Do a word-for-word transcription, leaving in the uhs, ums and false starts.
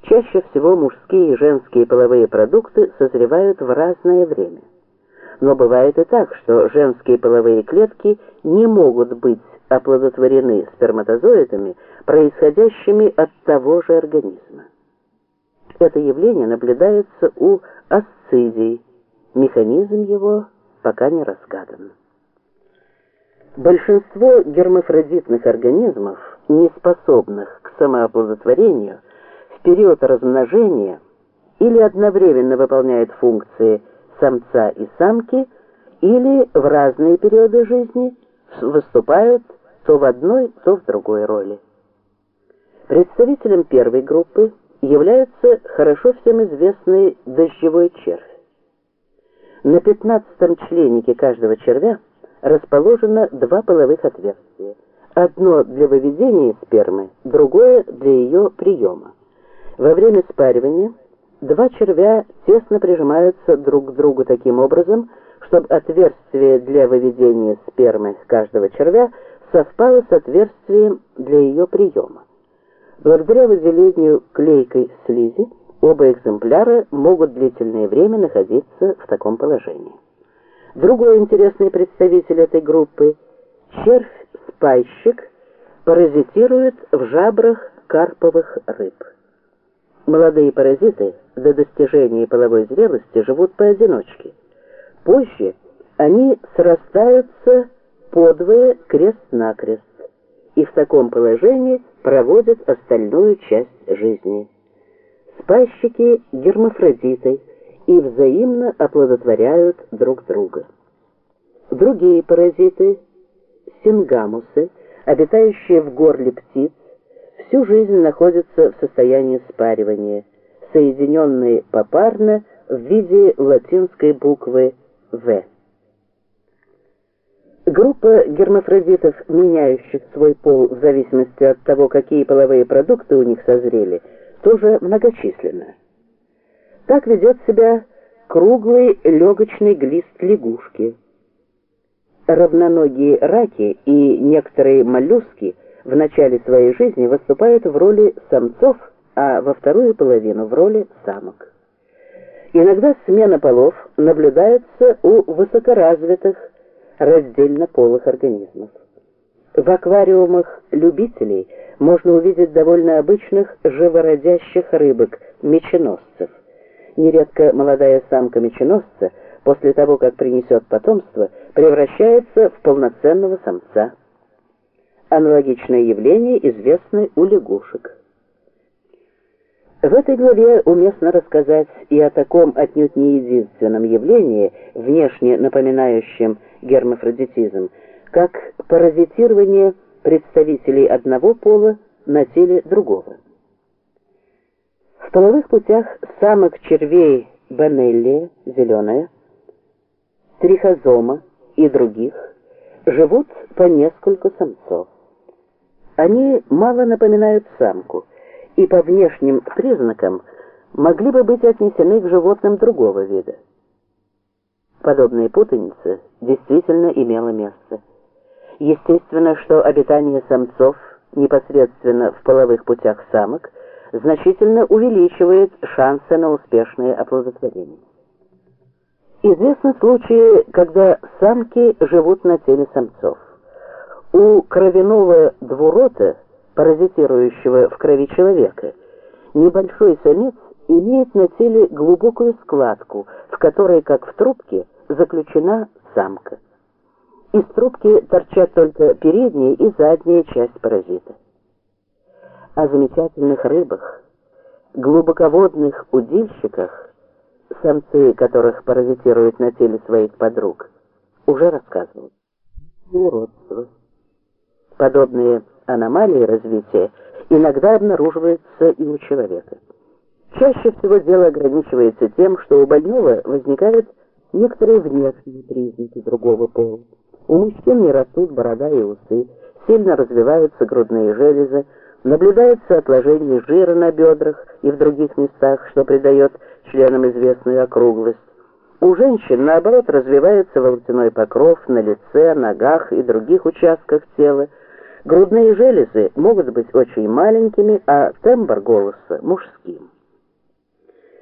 Чаще всего мужские и женские половые продукты созревают в разное время. Но бывает и так, что женские половые клетки не могут быть оплодотворены сперматозоидами, происходящими от того же организма. Это явление наблюдается у асцидий. Механизм его пока не разгадан. Большинство гермафродитных организмов, не способных к самооплодотворению, в период размножения или одновременно выполняют функции самца и самки, или в разные периоды жизни выступают то в одной, то в другой роли. Представителем первой группы является хорошо всем известный дождевой червь. На пятнадцатом членике каждого червя расположено два половых отверстия. Одно для выведения спермы, другое для ее приема. Во время спаривания два червя тесно прижимаются друг к другу таким образом, чтобы отверстие для выведения спермы каждого червя совпало с отверстием для ее приема. Благодаря выделению клейкой слизи оба экземпляра могут длительное время находиться в таком положении. Другой интересный представитель этой группы, червь-спайщик, паразитирует в жабрах карповых рыб. Молодые паразиты до достижения половой зрелости живут поодиночке. Позже они срастаются подвое крест-накрест и в таком положении проводят остальную часть жизни. Спайщики гермафродиты и взаимно оплодотворяют друг друга. Другие паразиты, сингамусы, обитающие в горле птиц, всю жизнь находятся в состоянии спаривания, соединенные попарно в виде латинской буквы «В». Группа гермафродитов, меняющих свой пол в зависимости от того, какие половые продукты у них созрели, тоже многочисленна. Так ведет себя круглый легочный глист лягушки. Равноногие раки и некоторые моллюски в начале своей жизни выступают в роли самцов, а во вторую половину в роли самок. Иногда смена полов наблюдается у высокоразвитых раздельнополых организмов. В аквариумах любителей можно увидеть довольно обычных живородящих рыбок, меченосцев. Нередко молодая самка меченосца после того, как принесет потомство, превращается в полноценного самца. Аналогичное явление известно у лягушек. В этой главе уместно рассказать и о таком отнюдь не единственном явлении, внешне напоминающем гермафродитизм, как паразитирование представителей одного пола на теле другого. В половых путях самок червей Боннеллия, зеленая, трихозома и других живут по нескольку самцов. Они мало напоминают самку и по внешним признакам могли бы быть отнесены к животным другого вида. Подобная путаница действительно имела место. Естественно, что обитание самцов непосредственно в половых путях самок значительно увеличивает шансы на успешное оплодотворение. Известны случаи, когда самки живут на теле самцов. У кровяного двурота, паразитирующего в крови человека, небольшой самец имеет на теле глубокую складку, в которой, как в трубке, заключена самка. Из трубки торчат только передняя и задняя часть паразита. О замечательных рыбах, глубоководных удильщиках, самцы которых паразитируют на теле своих подруг, уже рассказывал. Уродство. Подобные аномалии развития иногда обнаруживаются и у человека. Чаще всего дело ограничивается тем, что у больного возникают некоторые внешние признаки другого пола. У мужчин не растут борода и усы, сильно развиваются грудные железы, наблюдается отложение жира на бедрах и в других местах, что придает членам известную округлость. У женщин, наоборот, развивается волосяной покров на лице, ногах и других участках тела. Грудные железы могут быть очень маленькими, а тембр голоса – мужским.